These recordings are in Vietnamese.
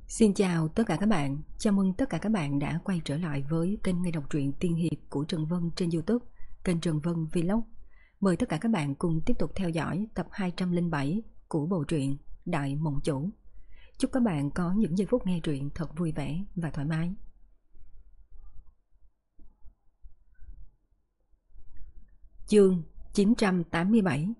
Xin chào tất cả các bạn, chào mừng tất cả các bạn đã quay trở lại với kênh nghe đọc truyện tiên hiệp của Trần Vân trên YouTube, kênh Trần Vân Vlog. Mời tất cả các bạn cùng tiếp tục theo dõi tập 207 của bộ truyện Đại Mộng Chủ. Chúc các bạn có những giây phút nghe truyện thật vui vẻ và thoải mái. Chương 987.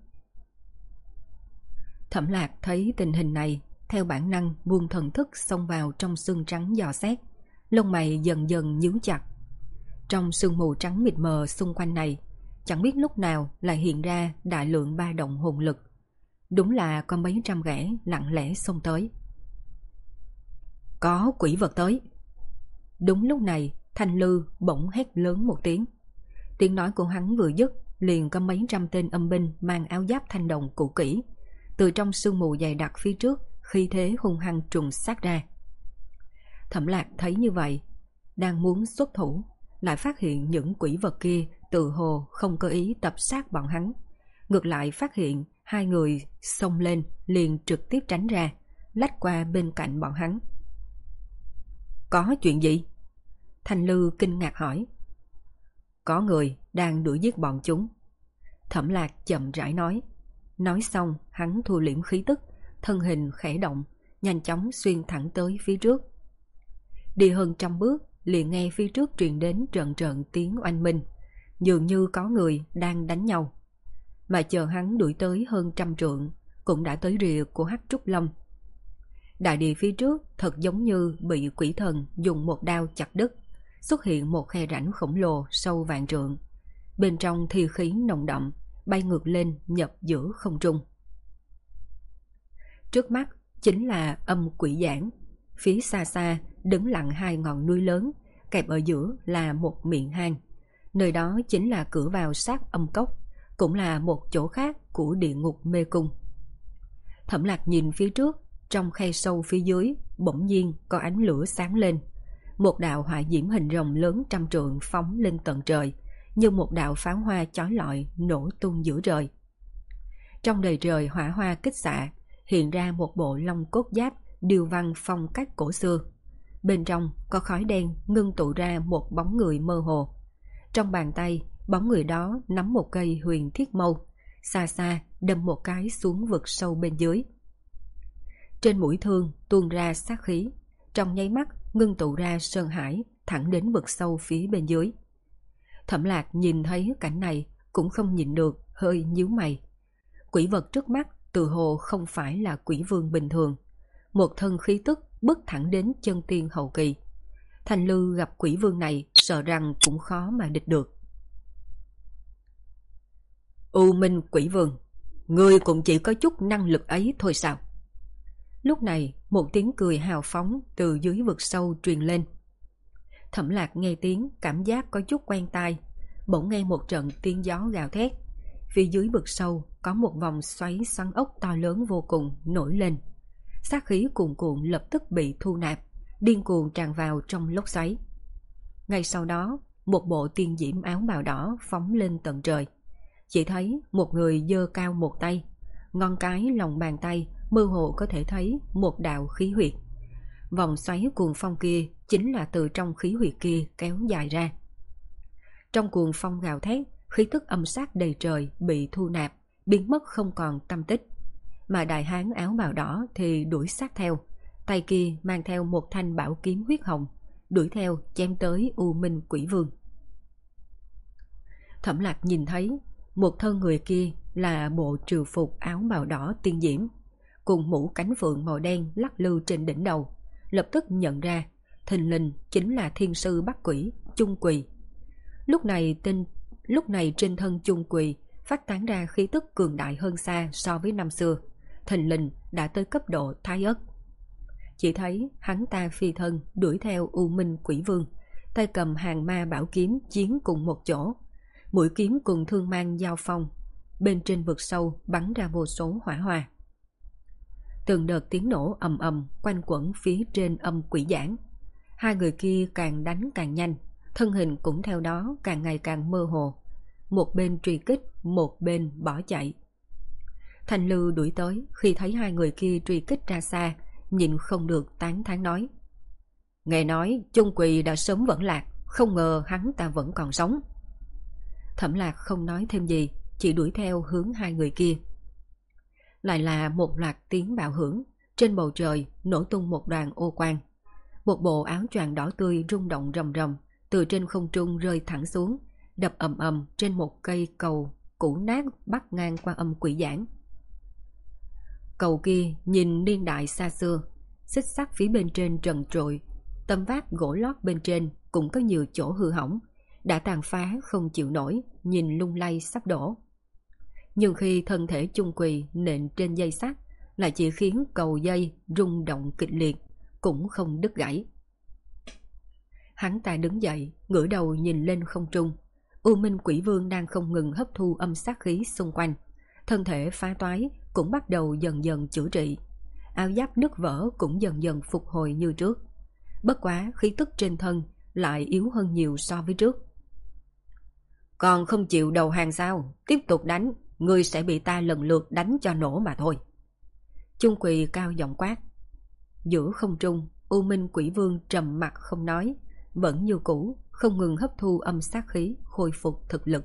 Thẩm Lạc thấy tình hình này, theo bản năng buông thần thức xông vào trong sương trắng dò xét, lông mày dần dần nhíu chặt. Trong sương mù trắng mịt mờ xung quanh này, chẳng biết lúc nào lại hiện ra đại lượng ba động hồn lực. Đúng là có mấy trăm kẻ lặng lẽ xông tới. Có quỷ vật tới. Đúng lúc này, Thanh Lư bỗng hét lớn một tiếng. Tiếng nói của hắn vừa dứt, liền có mấy trăm tên âm binh mang áo giáp thanh đồng cũ kỹ từ trong sương mù dày đặc phía trước, khí thế hung hăng trùng sát ra. Thẩm Lạc thấy như vậy, đang muốn xuất thủ, lại phát hiện những quỷ vật kia tự hồ không có ý tập sát bọn hắn, ngược lại phát hiện hai người xông lên liền trực tiếp tránh ra, lách qua bên cạnh bọn hắn. Có chuyện gì? Thanh Lư kinh ngạc hỏi. Có người đang đuổi giết bọn chúng. Thẩm Lạc chậm rãi nói. Nói xong, hắn thu liễm khí tức, thân hình khẽ động, nhanh chóng xuyên thẳng tới phía trước. Đi hơn trăm bước, liền nghe phía trước truyền đến trận trận tiếng oanh minh, dường như có người đang đánh nhau. Mà chờ hắn đuổi tới hơn trăm trượng, cũng đã tới rìa của Hắc Trúc Lâm. Đại địa phía trước thật giống như bị quỷ thần dùng một đao chặt đứt, xuất hiện một khe rãnh khổng lồ sâu vạn trượng. Bên trong thi khí nồng đậm, bay ngược lên nhập giữa không trung. Trước mắt chính là âm quỷ giảng, phía xa xa đứng lặng hai ngọn núi lớn, kẹp ở giữa là một miệng hang. Nơi đó chính là cửa vào sát âm cốc, cũng là một chỗ khác của địa ngục mê cung. Thẩm Lạc nhìn phía trước, trong khe sâu phía dưới bỗng nhiên có ánh lửa sáng lên. Một đạo hỏa diễm hình rồng lớn trăm trượng phóng lên tận trời, như một đạo pháo hoa chói lọi nổ tung giữa trời. Trong đầy trời hỏa hoa kích xạ, hiện ra một bộ long cốt giáp điêu văn phong cách cổ xưa. Bên trong có khói đen ngưng tụ ra một bóng người mơ hồ. Trong bàn tay, bóng người đó nắm một cây huyền thiết mâu, xa xa đâm một cái xuống vực sâu bên dưới. Trên mũi thương tuôn ra sát khí, trong nháy mắt ngưng tụ ra sơn hải thẳng đến vực sâu phía bên dưới. Thẩm Lạc nhìn thấy cảnh này cũng không nhịn được, hơi nhíu mày. Quỷ vật trước mắt tự hồ không phải là quỷ vương bình thường, một thân khí tức bước thẳng đến chân tiên hậu kỳ. Thanh Lư gặp quỷ vương này sợ rằng cũng khó mà địch được. U Minh quỷ vương, ngươi cũng chỉ có chút năng lực ấy thôi sao? Lúc này một tiếng cười hào phóng từ dưới vực sâu truyền lên. Thẩm Lạc nghe tiếng cảm giác có chút quen tai, bỗng nghe một trận tiếng gió gào thét. Phía dưới vực sâu có một vòng xoáy xoắn ốc to lớn vô cùng nổi lên. Sát khí cuồn cuộn lập tức bị thu nạp, điên cuồng tràn vào trong lốc xoáy. Ngay sau đó, một bộ tiên diễm áo bào đỏ phóng lên tận trời. Chỉ thấy một người giơ cao một tay, ngón cái lòng bàn tay mơ hồ có thể thấy một đạo khí huyệt. Vòng xoáy cuồng phong kia chính là từ trong khí huyệt kia kéo dài ra. Trong cuồng phong gào thét, khí tức âm sát đầy trời bị thu nạp, biến mất không còn tăm tích. Mà đại hán áo bào đỏ thì đuổi sát theo, tay kia mang theo một thanh bảo kiếm huyết hồng, đuổi theo chém tới U Minh quỷ vương. Thẩm Lạc nhìn thấy một thân người kia là bộ triều phục áo bào đỏ tiên diễm, cùng mũ cánh phượng màu đen lắc lư trên đỉnh đầu, lập tức nhận ra thình lình chính là thiên sư bắt quỷ Chung Quỳ. Lúc này trên thân Chung Quỳ phát tán ra khí tức cường đại hơn xa so với năm xưa, thình lình đã tới cấp độ thái ất. Chỉ thấy hắn ta phi thân đuổi theo U Minh quỷ vương, tay cầm hàng ma bảo kiếm chiến cùng một chỗ, mũi kiếm cùng thương mang giao phong. Bên trên vực sâu bắn ra vô số hỏa hoa. Từng đợt tiếng nổ ầm ầm quanh quẩn phía trên âm quỷ giảng. Hai người kia càng đánh càng nhanh, thân hình cũng theo đó càng ngày càng mơ hồ. Một bên truy kích, một bên bỏ chạy. Thanh Lư đuổi tới, khi thấy hai người kia truy kích ra xa, nhìn không được tán thán nói: Nghe nói Chung Quỳ đã sớm vẫn lạc, không ngờ hắn ta vẫn còn sống. Thẩm Lạc không nói thêm gì, chỉ đuổi theo hướng hai người kia. Lại là một loạt tiếng bạo hưởng, trên bầu trời nổ tung một đoàn ô quang. Một bộ áo choàng đỏ tươi rung động rầm rầm, từ trên không trung rơi thẳng xuống, đập ầm ầm trên một cây cầu cũ nát bắc ngang qua âm quỷ giảng. Cầu kia nhìn niên đại xa xưa, xích sắt phía bên trên trần trụi, tấm vát gỗ lót bên trên cũng có nhiều chỗ hư hỏng, đã tàn phá không chịu nổi, nhìn lung lay sắp đổ. Nhưng khi thân thể Chung Quỳ nện trên dây sắt, lại chỉ khiến cầu dây rung động kịch liệt, cũng không đứt gãy. Hắn ta đứng dậy, ngửa đầu nhìn lên không trung. U Minh Quỷ Vương đang không ngừng hấp thu âm sát khí xung quanh, thân thể phá toái cũng bắt đầu dần dần chữa trị, áo giáp nứt vỡ cũng dần dần phục hồi như trước. Bất quá khí tức trên thân lại yếu hơn nhiều so với trước. Còn không chịu đầu hàng sao? Tiếp tục đánh, ngươi sẽ bị ta lần lượt đánh cho nổ mà thôi. Chung Quỳ cao giọng quát. Giữa không trung, U Minh Quỷ Vương trầm mặt không nói, vẫn như cũ, không ngừng hấp thu âm sát khí, khôi phục thực lực.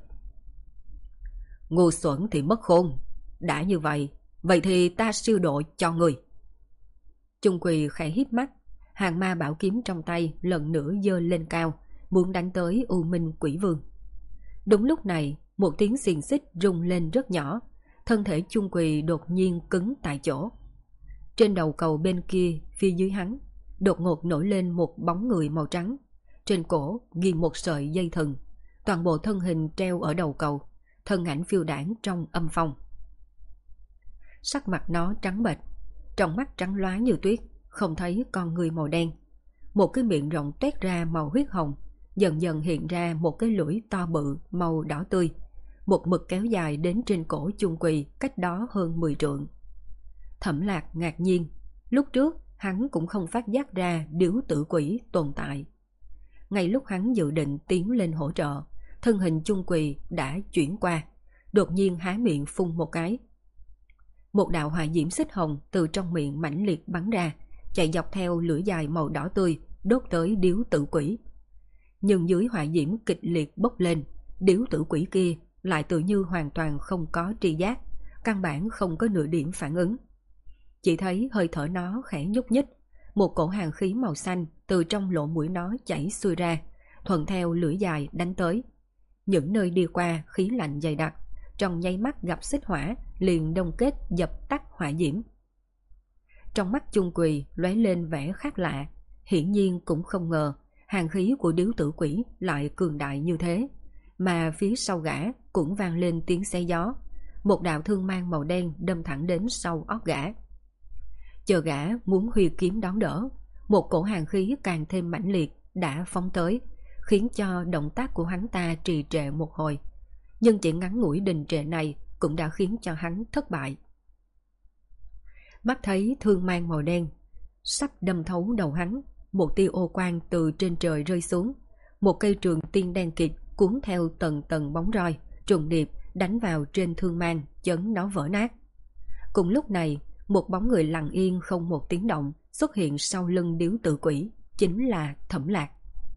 Ngu xuẩn thì mất khôn. Đã như vậy, vậy thì ta siêu độ cho người. Chung Quỳ khẽ híp mắt, hàng ma bảo kiếm trong tay lần nữa giơ lên cao, muốn đánh tới U Minh Quỷ Vương. Đúng lúc này, một tiếng xiềng xích rung lên rất nhỏ, thân thể Chung Quỳ đột nhiên cứng tại chỗ. Trên đầu cầu bên kia, phía dưới hắn, đột ngột nổi lên một bóng người màu trắng. Trên cổ ghi một sợi dây thừng, toàn bộ thân hình treo ở đầu cầu, thân ảnh phiêu đãng trong âm phong. Sắc mặt nó trắng bệch, trong mắt trắng loá như tuyết, không thấy con người màu đen. Một cái miệng rộng toét ra màu huyết hồng, dần dần hiện ra một cái lưỡi to bự màu đỏ tươi, một mực kéo dài đến trên cổ Chung Quỳ, cách đó hơn 10 trượng. Thẩm Lạc ngạc nhiên, lúc trước hắn cũng không phát giác ra điếu tử quỷ tồn tại. Ngay lúc hắn dự định tiến lên hỗ trợ, thân hình Chung Quỳ đã chuyển qua, đột nhiên há miệng phun một cái. Một đạo hỏa diễm xích hồng từ trong miệng mãnh liệt bắn ra, chạy dọc theo lưỡi dài màu đỏ tươi, đốt tới điếu tử quỷ. Nhưng dưới hỏa diễm kịch liệt bốc lên, điếu tử quỷ kia lại tự như hoàn toàn không có tri giác, căn bản không có nửa điểm phản ứng. Chỉ thấy hơi thở nó khẽ nhúc nhích, một cổ hàn khí màu xanh từ trong lỗ mũi nó chảy xuôi ra, thuận theo lưỡi dài đánh tới. Những nơi đi qua khí lạnh dày đặc, trong nháy mắt gặp xích hỏa liền đông kết dập tắt hỏa diễm. Trong mắt Chung Quỳ lóe lên vẻ khác lạ, hiển nhiên cũng không ngờ hàn khí của điếu tử quỷ lại cường đại như thế, mà phía sau gã cũng vang lên tiếng xé gió, một đạo thương mang màu đen đâm thẳng đến sau óc gã. Chờ gã muốn huy kiếm đón đỡ, một cổ hàn khí càng thêm mãnh liệt đã phóng tới, khiến cho động tác của hắn ta trì trệ một hồi. Nhưng chỉ ngắn ngủi đình trệ này cũng đã khiến cho hắn thất bại. Mắt thấy thương mang màu đen sắp đâm thấu đầu hắn, một tia ô quang từ trên trời rơi xuống, một cây trường tiên đen kịt cuốn theo tầng tầng bóng roi trùng điệp đánh vào trên thương mang, chấn nó vỡ nát. Cùng lúc này, một bóng người lặng yên không một tiếng động xuất hiện sau lưng điếu tử quỷ, chính là Thẩm Lạc.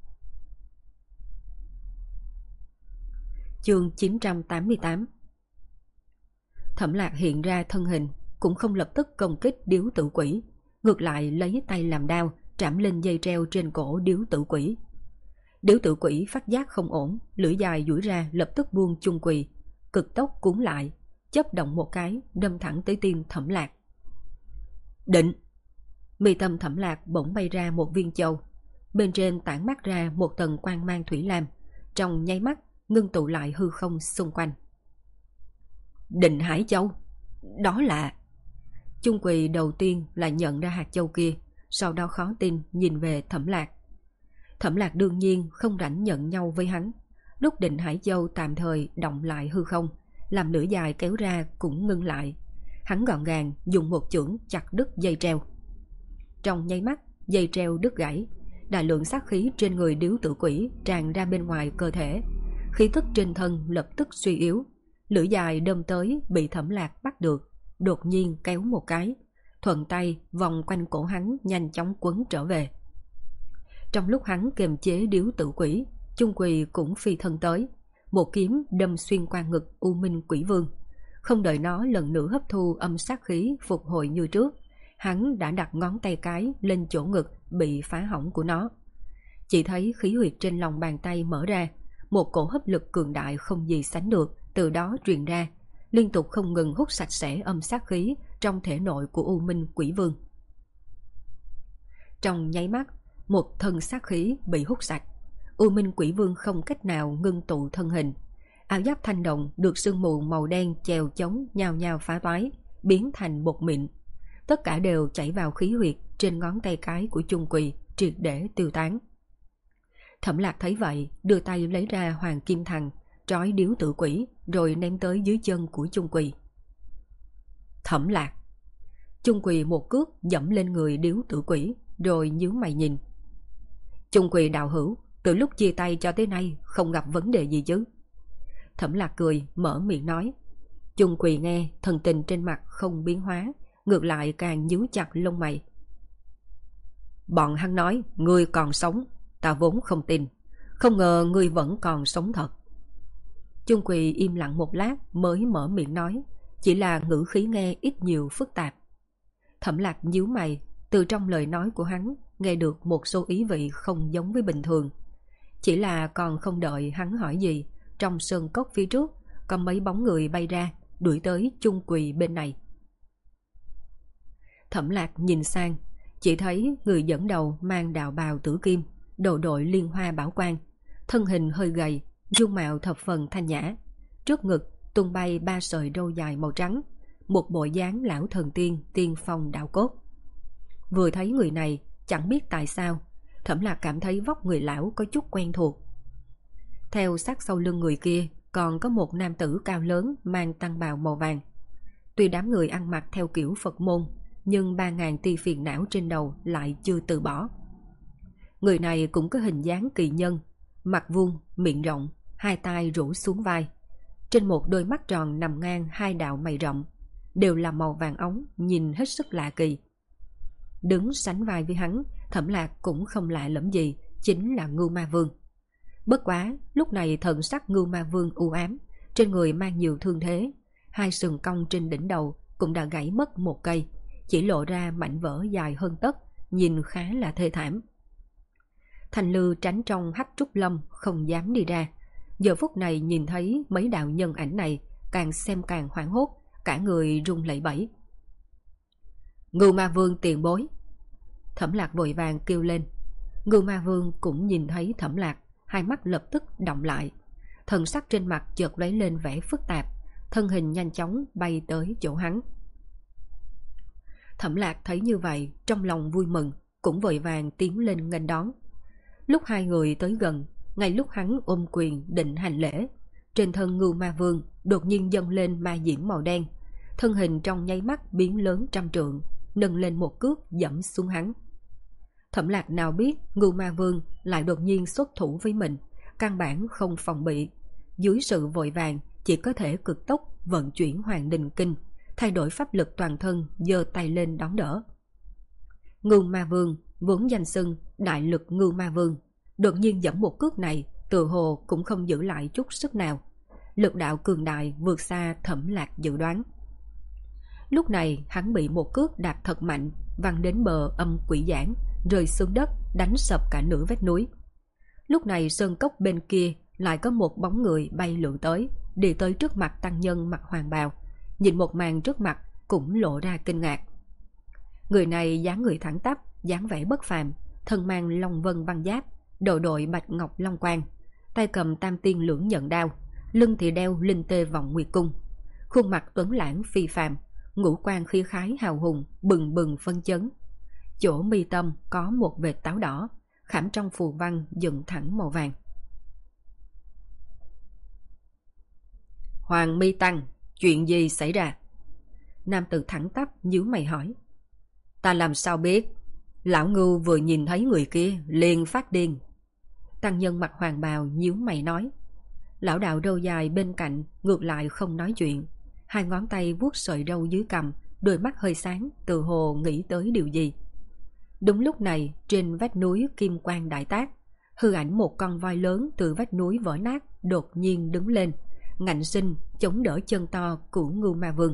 Chương 988. Thẩm Lạc hiện ra thân hình, cũng không lập tức công kích điếu tử quỷ, ngược lại lấy tay làm đao trảm lên dây treo trên cổ điếu tử quỷ. Điếu tử quỷ phát giác không ổn, lưỡi dài duỗi ra lập tức buông Chung Quỳ, cực tốc cuốn lại, chớp động một cái đâm thẳng tới tim Thẩm Lạc. Định! Mi tâm Thẩm Lạc bỗng bay ra một viên châu, bên trên tản mát ra một tầng quang mang thủy lam, trong nháy mắt ngưng tụ lại hư không xung quanh. Định Hải Châu! Đó là... Chung Quỳ đầu tiên là nhận ra hạt châu kia, sau đó khó tin nhìn về Thẩm Lạc. Thẩm Lạc đương nhiên không rảnh nhận nhau với hắn. Lúc Định Hải Châu tạm thời động lại hư không, làm lưỡi dài kéo ra cũng ngưng lại. Hắn gọn gàng dùng một chưởng chặt đứt dây treo. Trong nháy mắt, dây treo đứt gãy, đại lượng sát khí trên người điếu tử quỷ tràn ra bên ngoài cơ thể. Khí tức trên thân lập tức suy yếu, lưỡi dài đâm tới bị Thẩm Lạc bắt được, đột nhiên kéo một cái, thuận tay vòng quanh cổ hắn nhanh chóng quấn trở về. Trong lúc hắn kiềm chế điếu tử quỷ, Chung Quỳ cũng phi thân tới, một kiếm đâm xuyên qua ngực U Minh Quỷ Vương. Không đợi nó lần nữa hấp thu âm sát khí phục hồi như trước, hắn đã đặt ngón tay cái lên chỗ ngực bị phá hỏng của nó. Chỉ thấy khí huyệt trên lòng bàn tay mở ra, một cổ hấp lực cường đại không gì sánh được từ đó truyền ra, liên tục không ngừng hút sạch sẽ âm sát khí trong thể nội của U Minh Quỷ Vương. Trong nháy mắt, một thân sát khí bị hút sạch, U Minh Quỷ Vương không cách nào ngưng tụ thân hình. Áo giáp thanh đồng được sương mù màu đen chèo chống nhao nhao phá toái, biến thành bột mịn. Tất cả đều chảy vào khí huyệt trên ngón tay cái của Chung Quỳ, triệt để tiêu tán. Thẩm Lạc thấy vậy, đưa tay lấy ra hoàng kim thằng, trói điếu tử quỷ, rồi ném tới dưới chân của Chung Quỳ. Thẩm Lạc! Chung Quỳ một cước dẫm lên người điếu tử quỷ, rồi nhíu mày nhìn. Chung Quỳ đạo hữu, từ lúc chia tay cho tới nay không gặp vấn đề gì chứ? Thẩm Lạc cười, mở miệng nói. Chung Quỳ nghe, thần tình trên mặt không biến hóa, ngược lại càng nhíu chặt lông mày. Bọn hắn nói, ngươi còn sống, ta vốn không tin, không ngờ ngươi vẫn còn sống thật. Chung Quỳ im lặng một lát mới mở miệng nói, chỉ là ngữ khí nghe ít nhiều phức tạp. Thẩm Lạc nhíu mày, từ trong lời nói của hắn nghe được một số ý vị không giống với bình thường. Chỉ là còn không đợi hắn hỏi gì, trong sơn cốc phía trước có mấy bóng người bay ra, đuổi tới Chung Quỳ bên này. Thẩm Lạc nhìn sang, chỉ thấy người dẫn đầu mang đạo bào tử kim, đầu đội liên hoa bảo quang, thân hình hơi gầy, dung mạo thập phần thanh nhã, trước ngực tung bay 3 sợi râu dài màu trắng, một bộ dáng lão thần tiên tiên phong đạo cốt. Vừa thấy người này, chẳng biết tại sao, Thẩm Lạc cảm thấy vóc người lão có chút quen thuộc. Theo sát sau lưng người kia còn có một nam tử cao lớn mang tăng bào màu vàng. Tuy đám người ăn mặc theo kiểu Phật môn, nhưng 3.000 tia phiền não trên đầu lại chưa từ bỏ. Người này cũng có hình dáng kỳ nhân, mặt vuông, miệng rộng, hai tay rũ xuống vai. Trên một đôi mắt tròn nằm ngang 2 đạo mày rậm, đều là màu vàng óng, nhìn hết sức lạ kỳ. Đứng sánh vai với hắn, Thẩm Lạc cũng không lạ lẫm gì, chính là Ngưu Ma Vương. Bất quá, lúc này thần sắc Ngưu Ma Vương u ám, trên người mang nhiều thương thế, 2 sừng cong trên đỉnh đầu cũng đã gãy mất một cây, chỉ lộ ra mảnh vỡ dài hơn tấc, nhìn khá là thê thảm. Thanh Lư tránh trong hắc trúc lâm, không dám đi ra. Giờ phút này nhìn thấy mấy đạo nhân ảnh này, càng xem càng hoảng hốt, cả người run lẩy bẩy. Ngưu Ma Vương tiền bối! Thẩm Lạc vội vàng kêu lên. Ngưu Ma Vương cũng nhìn thấy Thẩm Lạc, hai mắt lập tức động lại, thần sắc trên mặt chợt lấy lên vẻ phức tạp, thân hình nhanh chóng bay tới chỗ hắn. Thẩm Lạc thấy như vậy, trong lòng vui mừng, cũng vội vàng tiến lên nghênh đón. Lúc hai người tới gần, ngay lúc hắn ôm quyền định hành lễ, trên thân Ngưu Ma Vương đột nhiên dâng lên ma diễm màu đen, thân hình trong nháy mắt biến lớn 100 trượng, nâng lên một cước dẫm xuống hắn. Thẩm Lạc nào biết Ngưu Ma Vương lại đột nhiên xuất thủ với mình, căn bản không phòng bị, dưới sự vội vàng chỉ có thể cực tốc vận chuyển Hoàng Đình Kinh, thay đổi pháp lực toàn thân, giơ tay lên đón đỡ. Ngưu Ma Vương vốn danh xưng đại lực Ngưu Ma Vương, đột nhiên giẫm một cước này, tự hồ cũng không giữ lại chút sức nào, lực đạo cường đại vượt xa Thẩm Lạc dự đoán. Lúc này hắn bị một cước đạp thật mạnh, văng đến bờ âm quỷ giảng, rơi xuống đất, đánh sập cả nửa vách núi. Lúc này sơn cốc bên kia lại có một bóng người bay lượn tới, đi tới trước mặt tăng nhân mặc hoàng bào, nhìn một màn trước mặt cũng lộ ra kinh ngạc. Người này dáng người thẳng tắp, dáng vẻ bất phàm, thân mang long vân băng giáp, đầu đội bạch ngọc long quang, tay cầm tam tiên lưỡng nhận đao, lưng thì đeo linh tê vọng nguyệt cung, khuôn mặt tuấn lãng phi phàm, ngũ quan khí khái hào hùng, bừng bừng phân chấn. Chỗ mi tâm có một vệt táo đỏ, khảm trong phù văn dựng thẳng màu vàng. Hoàng Mi Tăng, chuyện gì xảy ra? Nam tử thẳng tắp nhíu mày hỏi. Ta làm sao biết? Lão Ngưu vừa nhìn thấy người kia liền phát điên. Tăng nhân mặc hoàng bào nhíu mày nói. Lão đạo râu dài bên cạnh ngược lại không nói chuyện, hai ngón tay vuốt sợi râu dưới cằm, đôi mắt hơi sáng, tự hồ nghĩ tới điều gì. Đúng lúc này, trên vách núi kim quang đại tác, hư ảnh một con voi lớn từ vách núi vỡ nát đột nhiên đứng lên, ngạnh sinh chống đỡ chân to của Ngưu Ma Vương.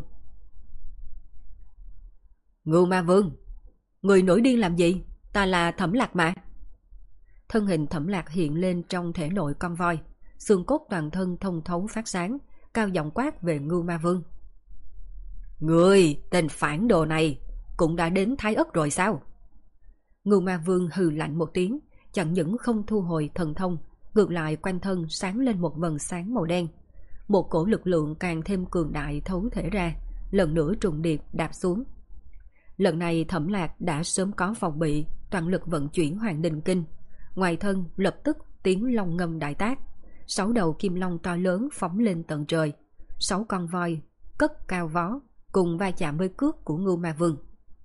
Ngưu Ma Vương, người nổi điên làm gì? Ta là Thẩm Lạc mà. Thân hình Thẩm Lạc hiện lên trong thể nội con voi, xương cốt toàn thân thông thấu phát sáng, cao giọng quát về Ngưu Ma Vương. Người, tên phản đồ này, cũng đã đến Thái Ất rồi sao? Ngưu Ma Vương hừ lạnh một tiếng, chẳng những không thu hồi thần thông, ngược lại quanh thân sáng lên một vầng sáng màu đen. Một cổ lực lượng càng thêm cường đại thấu thể ra, lần nữa trùng điệp đạp xuống. Lần này Thẩm Lạc đã sớm có phòng bị, toàn lực vận chuyển Hoàng Đình Kinh. Ngoài thân lập tức tiếng long ngâm đại tác, 6 đầu kim long to lớn phóng lên tận trời, 6 con voi cất cao vó cùng va chạm với cước của Ngưu Ma Vương.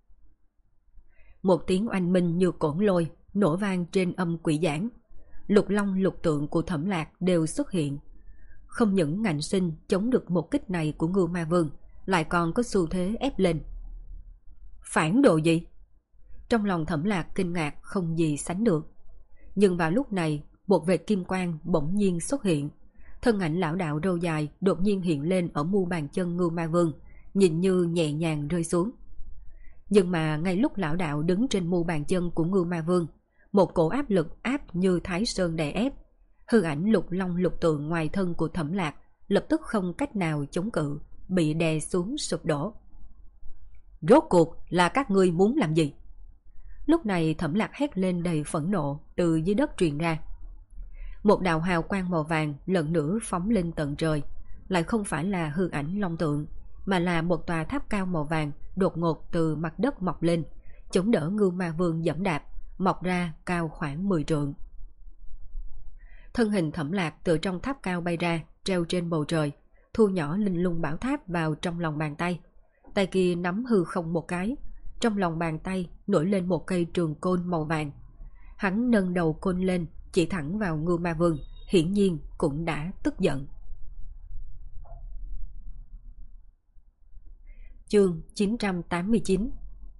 Một tiếng oanh minh như cổn lôi nổ vang trên âm quỷ giảng. Lục long lục tượng của Thẩm Lạc đều xuất hiện, không những ngạnh sinh chống được một kích này của Ngưu Ma Vương, lại còn có xu thế ép lên. Phản đồ gì? Trong lòng Thẩm Lạc kinh ngạc không gì sánh được. Nhưng vào lúc này, một vệt kim quang bỗng nhiên xuất hiện. Thân ảnh lão đạo râu dài đột nhiên hiện lên ở mu bàn chân Ngưu Ma Vương, nhìn như nhẹ nhàng rơi xuống. Nhưng mà ngay lúc lão đạo đứng trên mu bàn chân của Ngưu Ma Vương, một cổ áp lực áp như Thái Sơn đè ép. Hư ảnh lục long lục tượng ngoài thân của Thẩm Lạc lập tức không cách nào chống cự, bị đè xuống sụp đổ. Rốt cuộc là các ngươi muốn làm gì? Lúc này Thẩm Lạc hét lên đầy phẫn nộ từ dưới đất truyền ra. Một đạo hào quang màu vàng lần nữa phóng lên tận trời, lại không phải là hư ảnh long tượng, mà là một tòa tháp cao màu vàng đột ngột từ mặt đất mọc lên, chống đỡ Ngưu Ma Vương giẫm đạp, mọc ra cao khoảng 10 trượng. Thân hình Thẩm Lạc từ trong tháp cao bay ra, treo trên bầu trời, thu nhỏ linh lung bảo tháp vào trong lòng bàn tay. Tay kia nắm hư không một cái, trong lòng bàn tay nổi lên một cây trường côn màu vàng. Hắn nâng đầu côn lên, chỉ thẳng vào Ngưu Ma Vương, hiển nhiên cũng đã tức giận. Chương 989.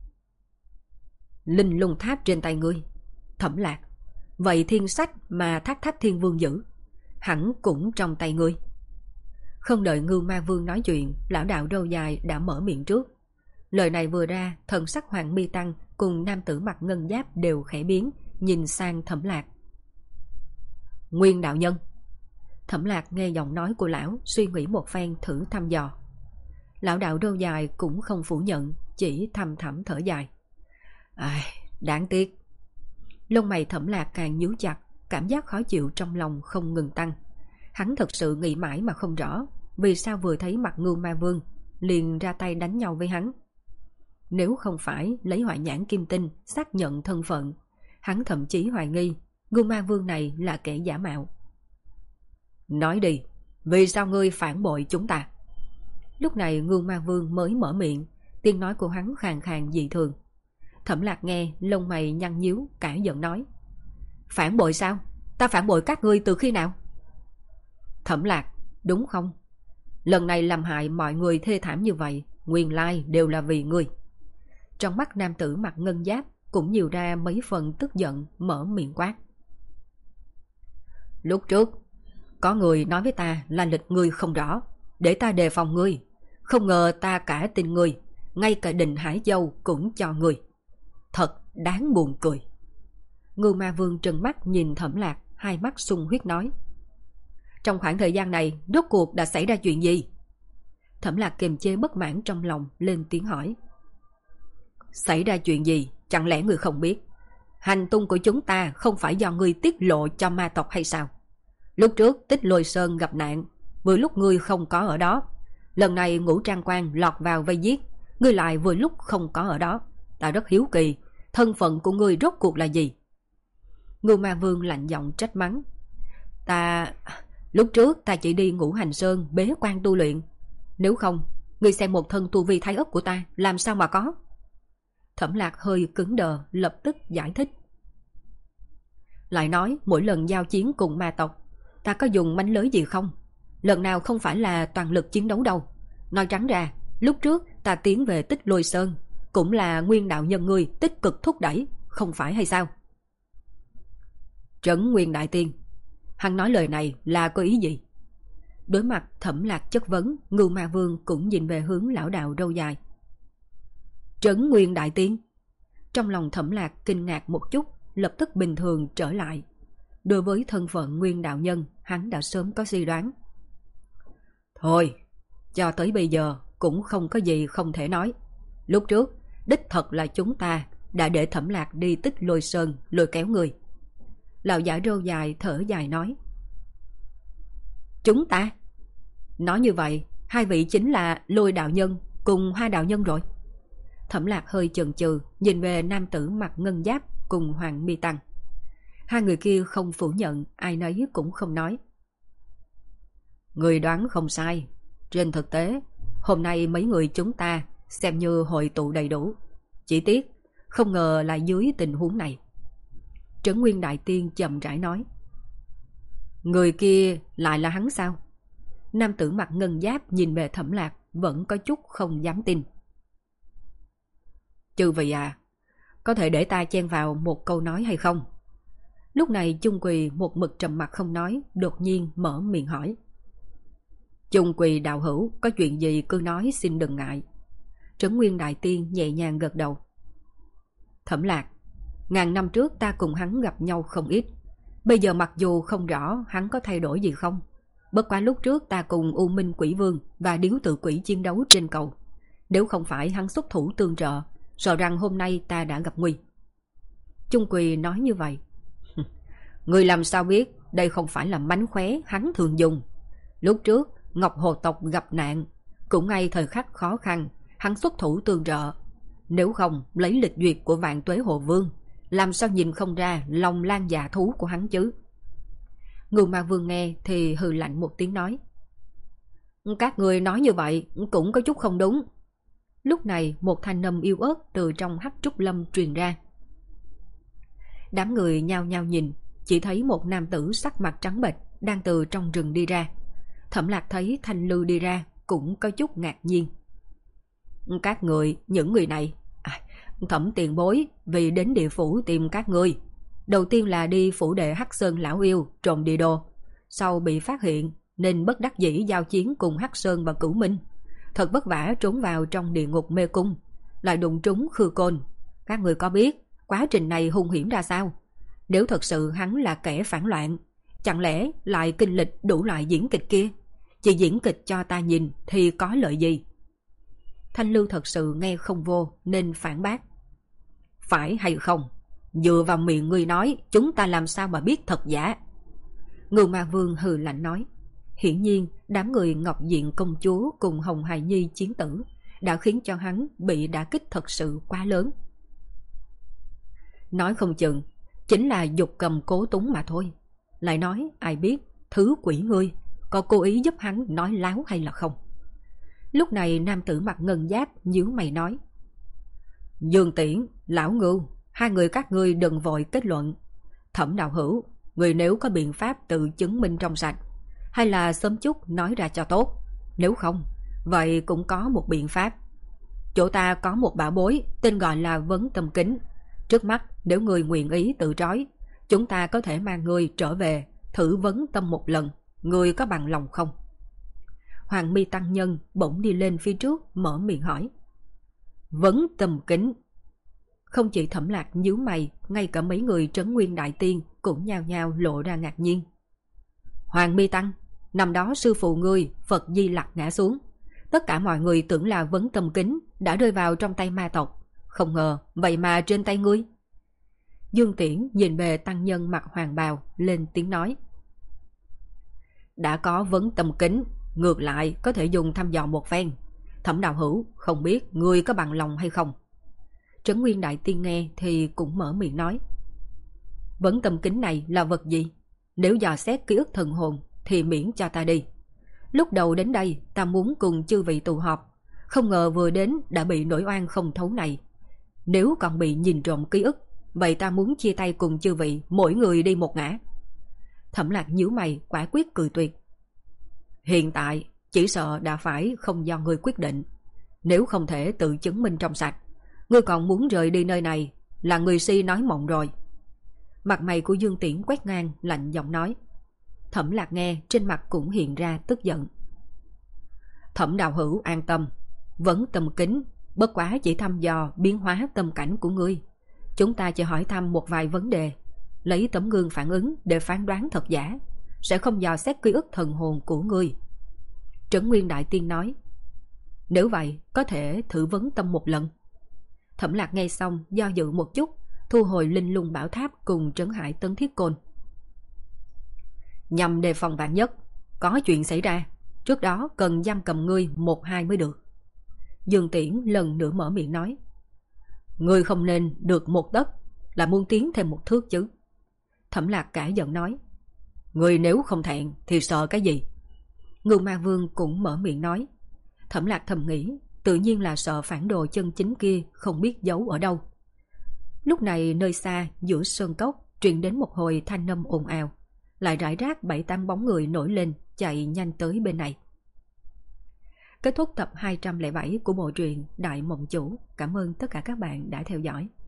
Linh lung tháp trên tay ngươi, Thẩm Lạc. Vậy thiên sách mà Thác Tháp Thiên Vương giữ, hẳn cũng trong tay ngươi. Không đợi Ngưu Ma Vương nói chuyện, lão đạo râu dài đã mở miệng trước. Lời này vừa ra, thần sắc Hoàng Mi Tăng cùng nam tử mặc ngân giáp đều khẽ biến, nhìn sang Thẩm Lạc. Nguyên đạo nhân. Thẩm Lạc nghe giọng nói của lão, suy nghĩ một phen thử thăm dò. Lão đạo râu dài cũng không phủ nhận, chỉ thầm thẳm thở dài. Đáng tiếc. Lông mày Thẩm Lạc càng nhíu chặt, cảm giác khó chịu trong lòng không ngừng tăng. Hắn thật sự nghĩ mãi mà không rõ, vì sao vừa thấy mặt Ngưu Ma Vương liền ra tay đánh nhau với hắn. Nếu không phải lấy Hỏa Nhãn Kim Tinh xác nhận thân phận, hắn thậm chí hoài nghi Ngưu Ma Vương này là kẻ giả mạo. Nói đi, vì sao ngươi phản bội chúng ta? Lúc này Ngưu Ma Vương mới mở miệng, tiếng nói của hắn khàn khàn dị thường. Thẩm Lạc nghe, lông mày nhăn nhíu, cả giận nói. Phản bội sao? Ta phản bội các ngươi từ khi nào? Thẩm Lạc, đúng không? Lần này làm hại mọi người thê thảm như vậy, nguyên lai đều là vì ngươi. Trong mắt nam tử mặc ngân giáp cũng nhiều ra mấy phần tức giận, mở miệng quát. Lúc trước, có người nói với ta là lịch ngươi không rõ, để ta đề phòng ngươi. Không ngờ ta cả tin ngươi, ngay cả Đình Hải Châu cũng cho ngươi. Thật đáng buồn cười. Ngưu Ma Vương trừng mắt nhìn Thẩm Lạc, hai mắt sung huyết nói. Trong khoảng thời gian này, rốt cuộc đã xảy ra chuyện gì? Thẩm Lạc kiềm chế bất mãn trong lòng, lên tiếng hỏi. Xảy ra chuyện gì? Chẳng lẽ ngươi không biết? Hành tung của chúng ta không phải do ngươi tiết lộ cho ma tộc hay sao? Lúc trước Tích Lôi Sơn gặp nạn, vừa lúc ngươi không có ở đó. Lần này Ngũ Trang Quan lọt vào vây giết, ngươi lại vừa lúc không có ở đó. Ta rất hiếu kỳ, thân phận của ngươi rốt cuộc là gì? Ngưu Ma Vương lạnh giọng trách mắng. Lúc trước ta chỉ đi Ngũ Hành Sơn bế quan tu luyện. Nếu không, ngươi xem một thân tu vi thái ất của ta làm sao mà có? Thẩm Lạc hơi cứng đờ, lập tức giải thích. Lại nói mỗi lần giao chiến cùng ma tộc, ta có dùng mánh lới gì không? Lần nào không phải là toàn lực chiến đấu đâu. Nói trắng ra, lúc trước ta tiến về Tích Lôi Sơn cũng là Nguyên đạo nhân ngươi tích cực thúc đẩy, không phải hay sao? Trấn Nguyên đại tiên, hắn nói lời này là có ý gì? Đối mặt Thẩm Lạc chất vấn, Ngưu Ma Vương cũng nhìn về hướng lão đạo râu dài. Trấn Nguyên đại tiên? Trong lòng Thẩm Lạc kinh ngạc một chút, lập tức bình thường trở lại. Đối với thân phận Nguyên đạo nhân, hắn đã sớm có suy đoán. Thôi, cho tới bây giờ cũng không có gì không thể nói. Lúc trước, đích thật là chúng ta đã để Thẩm Lạc đi Tích Lôi Sơn lôi kéo người. Lão giả râu dài thở dài nói. Chúng ta? Nói như vậy, hai vị chính là Lôi đạo nhân cùng Hoa đạo nhân rồi. Thẩm Lạc hơi chần chừ, nhìn về nam tử mặc ngân giáp cùng Hoàng Mi Tăng. Hai người kia không phủ nhận, ai nấy cũng không nói. Người đoán không sai. Trên thực tế, hôm nay mấy người chúng ta xem như hội tụ đầy đủ. Chỉ tiếc, không ngờ là dưới tình huống này. Trấn Nguyên đại tiên chậm rãi nói. Người kia lại là hắn sao? Nam tử mặc ngân giáp nhìn về Thẩm Lạc vẫn có chút không dám tin. Chư vị à, có thể để ta chen vào một câu nói hay không? Lúc này Chung Quỳ một mực trầm mặc không nói, đột nhiên mở miệng hỏi. Chung Quỳ đạo hữu, có chuyện gì cứ nói, xin đừng ngại. Trấn Nguyên đại tiên nhẹ nhàng gật đầu. Thẩm Lạc, ngàn năm trước ta cùng hắn gặp nhau không ít. Bây giờ mặc dù không rõ hắn có thay đổi gì không, bất quá lúc trước ta cùng U Minh Quỷ Vương và Điếu Tự Quỷ chiến đấu trên cầu. Nếu không phải hắn xuất thủ tương trợ, sợ rằng hôm nay ta đã gặp nguy. Chung Quỳ nói như vậy. Người làm sao biết đây không phải là mánh khóe hắn thường dùng. Lúc trước Ngọc Hồ tộc gặp nạn, cũng ngay thời khắc khó khăn hắn xuất thủ tương trợ. Nếu không lấy lịch duyệt của Vạn Tuế Hồ Vương, làm sao nhìn không ra lòng lan dạ thú của hắn chứ? Ngưu Ma Vương nghe thì hừ lạnh một tiếng nói. Các người nói như vậy cũng có chút không đúng. Lúc này một thanh âm yếu ớt từ trong Hắc Trúc Lâm truyền ra. Đám người nhao nhao nhìn, chỉ thấy một nam tử sắc mặt trắng bệch đang từ trong rừng đi ra. Thẩm Lạc thấy Thanh Lư đi ra cũng có chút ngạc nhiên. Các người, những người này, Thẩm tiền bối vì đến địa phủ tìm các ngươi. Đầu tiên là đi phủ đệ Hắc Sơn lão yêu trộm địa đồ, sau bị phát hiện nên bất đắc dĩ giao chiến cùng Hắc Sơn và Cửu Minh. Thật vất vả trốn vào trong địa ngục mê cung, lại đụng trúng Khư Côn. Các người có biết quá trình này hung hiểm ra sao? Nếu thật sự hắn là kẻ phản loạn, chẳng lẽ lại kinh lịch đủ loại diễn kịch kia? Chỉ diễn kịch cho ta nhìn thì có lợi gì? Thanh Lưu thật sự nghe không vô nên phản bác. Phải hay không? Dựa vào miệng ngươi nói, chúng ta làm sao mà biết thật giả? Ngưu Ma Vương hừ lạnh nói. Hiển nhiên đám người Ngọc Diện công chúa cùng Hồng Hài Nhi chiến tử đã khiến cho hắn bị đả kích thật sự quá lớn. Nói không chừng chính là dục cầm cố túng mà thôi. Lại nói ai biết thứ quỷ ngươi có cố ý giúp hắn nói láo hay là không? Lúc này nam tử mặc ngân giáp nhíu mày nói. Dương Tiễn, Lão Ngưu, hai người các ngươi đừng vội kết luận. Thẩm đạo hữu, người nếu có biện pháp tự chứng minh trong sạch, hay là sớm chút nói ra cho tốt. Nếu không, vậy cũng có một biện pháp. Chỗ ta có một bảo bối tên gọi là Vấn Tâm Kính. Trước mắt nếu người nguyện ý tự trói, chúng ta có thể mang người trở về thử vấn tâm một lần. Người có bằng lòng không? Hoàng Mi tăng nhân bỗng đi lên phía trước mở miệng hỏi. Vấn Tâm Kính? Không chỉ Thẩm Lạc nhíu mày, ngay cả mấy người Trấn Nguyên đại tiên cũng nhao nhao lộ ra ngạc nhiên. Hoàng Mi tăng, năm đó sư phụ ngươi Phật Di Lặc ngã xuống, tất cả mọi người tưởng là Vấn Tâm Kính đã rơi vào trong tay ma tộc, không ngờ vậy mà trên tay ngươi. Dương Tiễn nhìn về tăng nhân mặc hoàng bào lên tiếng nói. Đã có Vấn Tâm Kính, ngược lại có thể dùng thăm dò một phen. Thẩm đạo hữu, không biết ngươi có bằng lòng hay không? Trấn Nguyên đại tiên nghe thì cũng mở miệng nói. Vấn Tâm Kính này là vật gì? Nếu dò xét ký ức thần hồn thì miễn cho ta đi. Lúc đầu đến đây ta muốn cùng chư vị tụ họp, không ngờ vừa đến đã bị nỗi oan không thấu này. Nếu còn bị nhìn trộm ký ức, vậy ta muốn chia tay cùng chư vị, mỗi người đi một ngã. Thẩm Lạc nhíu mày quả quyết cười tuyệt. Hiện tại chỉ sợ đã phải không do người quyết định. Nếu không thể tự chứng minh trong sạch, ngươi còn muốn rời đi nơi này là người si nói mộng rồi. Mặt mày của Dương Tiễn quét ngang, lạnh giọng nói. Thẩm Lạc nghe trên mặt cũng hiện ra tức giận. Thẩm đạo hữu an tâm, vẫn tâm kính, bất quá chỉ thăm dò biến hóa tâm cảnh của ngươi. Chúng ta chỉ hỏi thăm một vài vấn đề, lấy tấm gương phản ứng để phán đoán thật giả, sẽ không dò xét ký ức thần hồn của ngươi. Trấn Nguyên Đại Tiên nói. Nếu vậy có thể thử vấn tâm một lần. Thẩm Lạc nghe xong do dự một chút, thu hồi Linh Lung Bảo Tháp cùng Trấn Hải Tấn Thiết Côn. Nhằm đề phòng vạn nhất, có chuyện xảy ra, trước đó cần giam cầm ngươi 1-2 mới được. Dương Tiễn lần nữa mở miệng nói. Ngươi không nên được 1 tấc là muốn tiến thêm 1 thước chứ. Thẩm Lạc cãi giận nói. Ngươi nếu không thẹn thì sợ cái gì? Ngưu Ma Vương cũng mở miệng nói. Thẩm Lạc thầm nghĩ, tự nhiên là sợ phản đồ chân chính kia không biết giấu ở đâu. Lúc này nơi xa giữa sơn cốc truyền đến một hồi thanh âm ồn ào, lại rải rác 7-8 bóng người nổi lên chạy nhanh tới bên này. Kết thúc tập 207 của bộ truyện Đại Mộng Chủ. Cảm ơn tất cả các bạn đã theo dõi.